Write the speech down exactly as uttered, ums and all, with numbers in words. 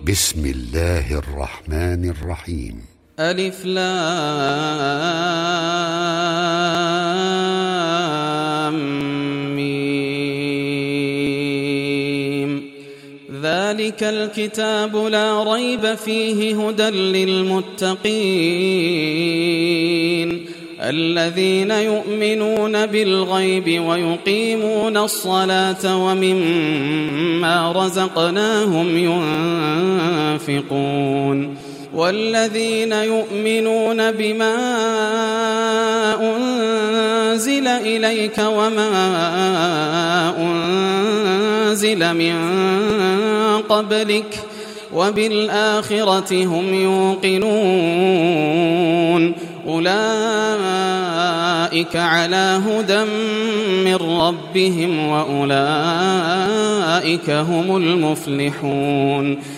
بسم الله الرحمن الرحيم. ألف لام ميم. ذلك الكتاب لا ريب فيه هدى للمتقين الذين يؤمنون بالغيب ويقيمون الصلاة ومما رزقناهم ينفقون والذين يؤمنون بما أنزل إليك وما أنزل من قبلك وبالآخرة هم يوقنون أولئك على هدى من ربهم وأولئك هم المفلحون.